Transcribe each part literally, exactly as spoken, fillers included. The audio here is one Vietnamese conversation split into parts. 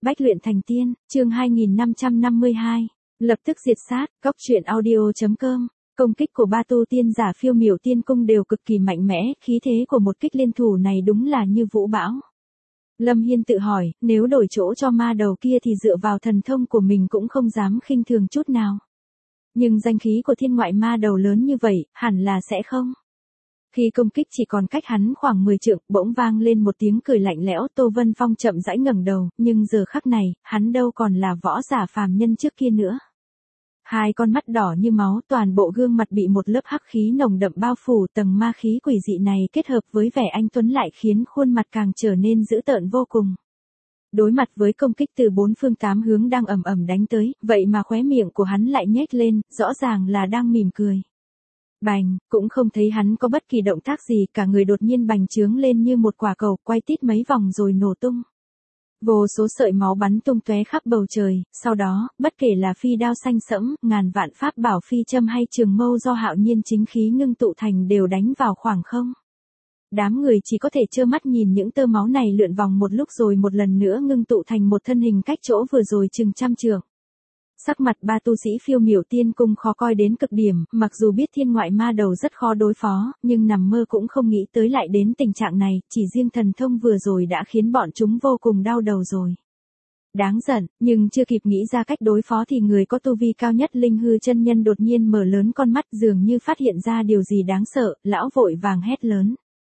Bách luyện thành tiên, chương hai nghìn năm trăm năm mươi hai. Lập tức diệt sát, góc truyện audio chấm com. Công kích của ba tu tiên giả Phiêu Miểu Tiên Cung đều cực kỳ mạnh mẽ, khí thế của một kích liên thủ này đúng là như vũ bão. Lâm Hiên tự hỏi, nếu đổi chỗ cho ma đầu kia thì dựa vào thần thông của mình cũng không dám khinh thường chút nào. Nhưng danh khí của thiên ngoại ma đầu lớn như vậy, hẳn là sẽ không. Khi công kích chỉ còn cách hắn khoảng mười trượng, bỗng vang lên một tiếng cười lạnh lẽo. Tô Vân Phong chậm rãi ngẩng đầu, nhưng giờ khắc này, hắn đâu còn là võ giả phàm nhân trước kia nữa. Hai con mắt đỏ như máu, toàn bộ gương mặt bị một lớp hắc khí nồng đậm bao phủ, tầng ma khí quỷ dị này kết hợp với vẻ anh tuấn lại khiến khuôn mặt càng trở nên dữ tợn vô cùng. Đối mặt với công kích từ bốn phương tám hướng đang ầm ầm đánh tới, vậy mà khóe miệng của hắn lại nhếch lên, rõ ràng là đang mỉm cười. Bành, cũng không thấy hắn có bất kỳ động tác gì, cả người đột nhiên bành trướng lên như một quả cầu, quay tít mấy vòng rồi nổ tung. Vô số sợi máu bắn tung tóe khắp bầu trời, sau đó, bất kể là phi đao xanh sẫm, ngàn vạn pháp bảo phi châm hay trường mâu do Hạo Nhiên chính khí ngưng tụ thành đều đánh vào khoảng không. Đám người chỉ có thể trơ mắt nhìn những tơ máu này lượn vòng một lúc rồi một lần nữa ngưng tụ thành một thân hình cách chỗ vừa rồi chừng trăm trượng. Sắc mặt ba tu sĩ Phiêu Miểu Tiên Cung khó coi đến cực điểm, mặc dù biết thiên ngoại ma đầu rất khó đối phó, nhưng nằm mơ cũng không nghĩ tới lại đến tình trạng này, chỉ riêng thần thông vừa rồi đã khiến bọn chúng vô cùng đau đầu rồi. Đáng giận, nhưng chưa kịp nghĩ ra cách đối phó thì người có tu vi cao nhất Linh Hư chân nhân đột nhiên mở lớn con mắt, dường như phát hiện ra điều gì đáng sợ, lão vội vàng hét lớn.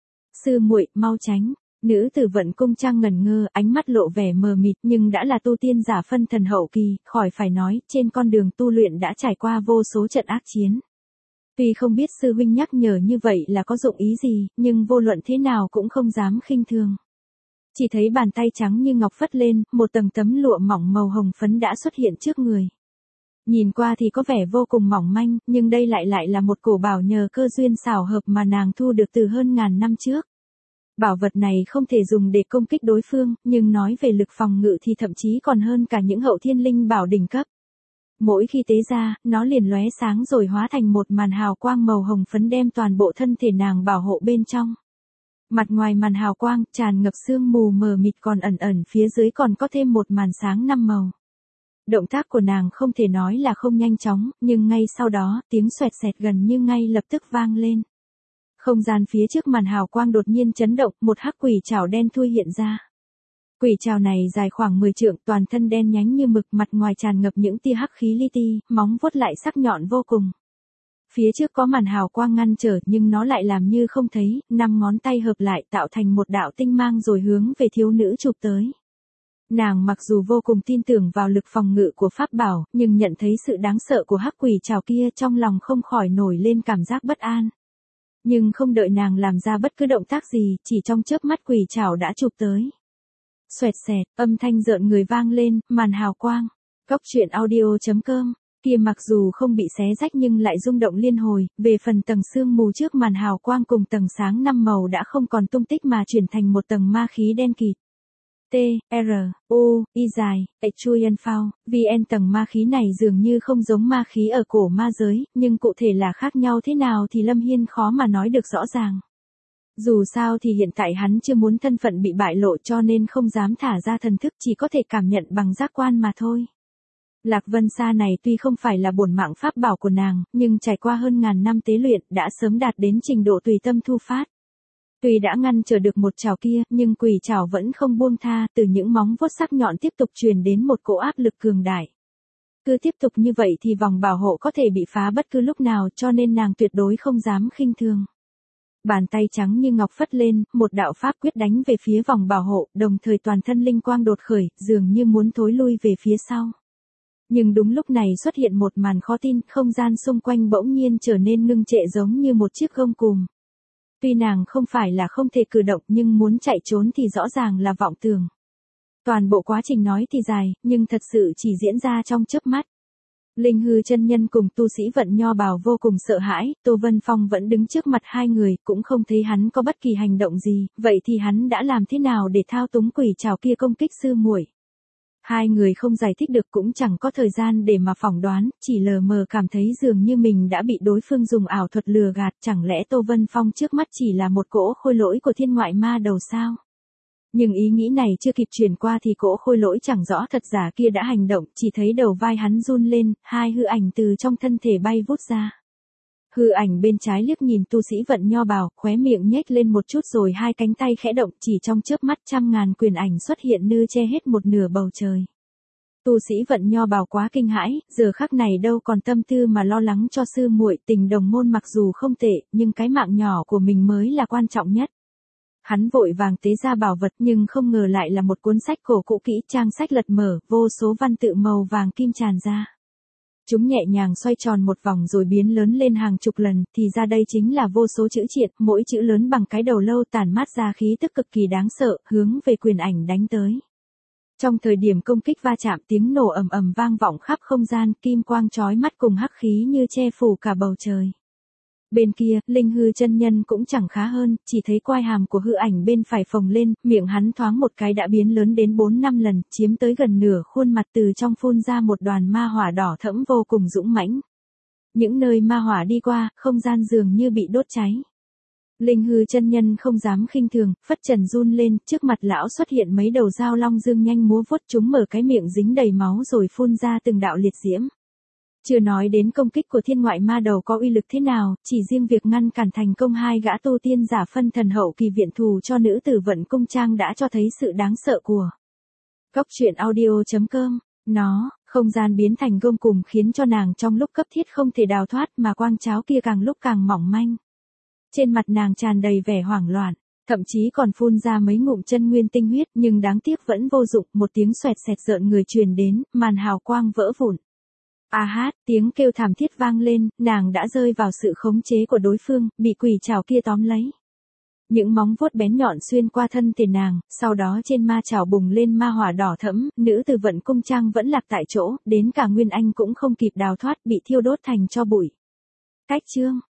Sư muội, mau tránh. Nữ tử Vận Cung Trang ngẩn ngơ, ánh mắt lộ vẻ mờ mịt, nhưng đã là tu tiên giả phân thần hậu kỳ, khỏi phải nói, trên con đường tu luyện đã trải qua vô số trận ác chiến. Tuy không biết sư huynh nhắc nhở như vậy là có dụng ý gì, nhưng vô luận thế nào cũng không dám khinh thường. Chỉ thấy bàn tay trắng như ngọc phất lên, một tầng tấm lụa mỏng màu hồng phấn đã xuất hiện trước người. Nhìn qua thì có vẻ vô cùng mỏng manh, nhưng đây lại lại là một cổ bảo nhờ cơ duyên xảo hợp mà nàng thu được từ hơn ngàn năm trước. Bảo vật này không thể dùng để công kích đối phương, nhưng nói về lực phòng ngự thì thậm chí còn hơn cả những hậu thiên linh bảo đỉnh cấp. Mỗi khi tế ra, nó liền lóe sáng rồi hóa thành một màn hào quang màu hồng phấn đem toàn bộ thân thể nàng bảo hộ bên trong. Mặt ngoài màn hào quang, tràn ngập sương mù mờ mịt, còn ẩn ẩn phía dưới còn có thêm một màn sáng năm màu. Động tác của nàng không thể nói là không nhanh chóng, nhưng ngay sau đó, tiếng xoẹt xẹt gần như ngay lập tức vang lên. Không gian phía trước màn hào quang đột nhiên chấn động, một hắc quỷ trảo đen thui hiện ra. Quỷ trảo này dài khoảng mười trượng, toàn thân đen nhánh như mực, mặt ngoài tràn ngập những tia hắc khí li ti, móng vuốt lại sắc nhọn vô cùng. Phía trước có màn hào quang ngăn trở, nhưng nó lại làm như không thấy, năm ngón tay hợp lại tạo thành một đạo tinh mang rồi hướng về thiếu nữ chụp tới. Nàng mặc dù vô cùng tin tưởng vào lực phòng ngự của pháp bảo, nhưng nhận thấy sự đáng sợ của hắc quỷ trảo kia trong lòng không khỏi nổi lên cảm giác bất an. Nhưng không đợi nàng làm ra bất cứ động tác gì, chỉ trong chớp mắt quỷ trảo đã chụp tới. Xoẹt xẹt, âm thanh rợn người vang lên, màn hào quang. Góc truyện audio chấm com. Kia mặc dù không bị xé rách nhưng lại rung động liên hồi, về phần tầng sương mù trước màn hào quang cùng tầng sáng năm màu đã không còn tung tích mà chuyển thành một tầng ma khí đen kịt. T, R, U, Y dài, H chui N phao, V N tầng ma khí này dường như không giống ma khí ở cổ ma giới, nhưng cụ thể là khác nhau thế nào thì Lâm Hiên khó mà nói được rõ ràng. Dù sao thì hiện tại hắn chưa muốn thân phận bị bại lộ cho nên không dám thả ra thần thức, chỉ có thể cảm nhận bằng giác quan mà thôi. Lạc Vân Sa này tuy không phải là bổn mạng pháp bảo của nàng, nhưng trải qua hơn ngàn năm tế luyện đã sớm đạt đến trình độ tùy tâm thu phát. Tuy đã ngăn trở được một trảo kia, nhưng quỷ trảo vẫn không buông tha, từ những móng vuốt sắc nhọn tiếp tục truyền đến một cỗ áp lực cường đại. Cứ tiếp tục như vậy thì vòng bảo hộ có thể bị phá bất cứ lúc nào, cho nên nàng tuyệt đối không dám khinh thường. Bàn tay trắng như ngọc phất lên, một đạo pháp quyết đánh về phía vòng bảo hộ, đồng thời toàn thân linh quang đột khởi, dường như muốn thối lui về phía sau. Nhưng đúng lúc này xuất hiện một màn khó tin, không gian xung quanh bỗng nhiên trở nên ngưng trệ giống như một chiếc gông cùm. Tuy nàng không phải là không thể cử động nhưng muốn chạy trốn thì rõ ràng là vọng tưởng. Toàn bộ quá trình nói thì dài, nhưng thật sự chỉ diễn ra trong chớp mắt. Linh Hư chân nhân cùng tu sĩ Vận Nho Bào vô cùng sợ hãi, Tô Vân Phong vẫn đứng trước mặt hai người, cũng không thấy hắn có bất kỳ hành động gì, vậy thì hắn đã làm thế nào để thao túng quỷ trảo kia công kích sư muội? Hai người không giải thích được cũng chẳng có thời gian để mà phỏng đoán, chỉ lờ mờ cảm thấy dường như mình đã bị đối phương dùng ảo thuật lừa gạt, chẳng lẽ Tô Vân Phong trước mắt chỉ là một cỗ khôi lỗi của thiên ngoại ma đầu sao? Nhưng ý nghĩ này chưa kịp truyền qua thì cỗ khôi lỗi chẳng rõ thật giả kia đã hành động, chỉ thấy đầu vai hắn run lên, hai hư ảnh từ trong thân thể bay vút ra. Hư ảnh bên trái liếc nhìn tu sĩ vận nho bào, khóe miệng nhếch lên một chút rồi hai cánh tay khẽ động, chỉ trong chớp mắt trăm ngàn quyền ảnh xuất hiện như che hết một nửa bầu trời. Tu sĩ vận nho bào quá kinh hãi, giờ khắc này đâu còn tâm tư mà lo lắng cho sư muội, tình đồng môn mặc dù không tệ, nhưng cái mạng nhỏ của mình mới là quan trọng nhất. Hắn vội vàng tế ra bảo vật nhưng không ngờ lại là một cuốn sách cổ cũ kỹ, trang sách lật mở, vô số văn tự màu vàng kim tràn ra. Chúng nhẹ nhàng xoay tròn một vòng rồi biến lớn lên hàng chục lần, thì ra đây chính là vô số chữ triện, mỗi chữ lớn bằng cái đầu lâu tản mát ra khí tức cực kỳ đáng sợ, hướng về quyền ảnh đánh tới. Trong thời điểm công kích va chạm, tiếng nổ ầm ầm vang vọng khắp không gian, kim quang chói mắt cùng hắc khí như che phủ cả bầu trời. Bên kia, Linh Hư chân nhân cũng chẳng khá hơn, chỉ thấy quai hàm của hư ảnh bên phải phồng lên, miệng hắn thoáng một cái đã biến lớn đến bốn năm lần, chiếm tới gần nửa khuôn mặt, từ trong phun ra một đoàn ma hỏa đỏ thẫm vô cùng dũng mãnh. Những nơi ma hỏa đi qua, không gian dường như bị đốt cháy. Linh Hư chân nhân không dám khinh thường, phất trần run lên, trước mặt lão xuất hiện mấy đầu dao long dương nhanh múa vuốt, chúng mở cái miệng dính đầy máu rồi phun ra từng đạo liệt diễm. Chưa nói đến công kích của thiên ngoại ma đầu có uy lực thế nào, chỉ riêng việc ngăn cản thành công hai gã tu tiên giả phân thần hậu kỳ viện thù cho nữ tử Vận Cung Trang đã cho thấy sự đáng sợ của. Góc truyện audio chấm com, nó, không gian biến thành gông cùm khiến cho nàng trong lúc cấp thiết không thể đào thoát mà quang cháo kia càng lúc càng mỏng manh. Trên mặt nàng tràn đầy vẻ hoảng loạn, thậm chí còn phun ra mấy ngụm chân nguyên tinh huyết, nhưng đáng tiếc vẫn vô dụng, một tiếng xoẹt xẹt rợn người truyền đến, màn hào quang vỡ vụn. A hát, tiếng kêu thảm thiết vang lên, nàng đã rơi vào sự khống chế của đối phương, bị quỷ trảo kia tóm lấy. Những móng vuốt bén nhọn xuyên qua thân thể nàng, sau đó trên ma trảo bùng lên ma hỏa đỏ thẫm, nữ tử Vận Cung Trang vẫn lạc tại chỗ, đến cả Nguyên Anh cũng không kịp đào thoát, bị thiêu đốt thành tro bụi. Cách chương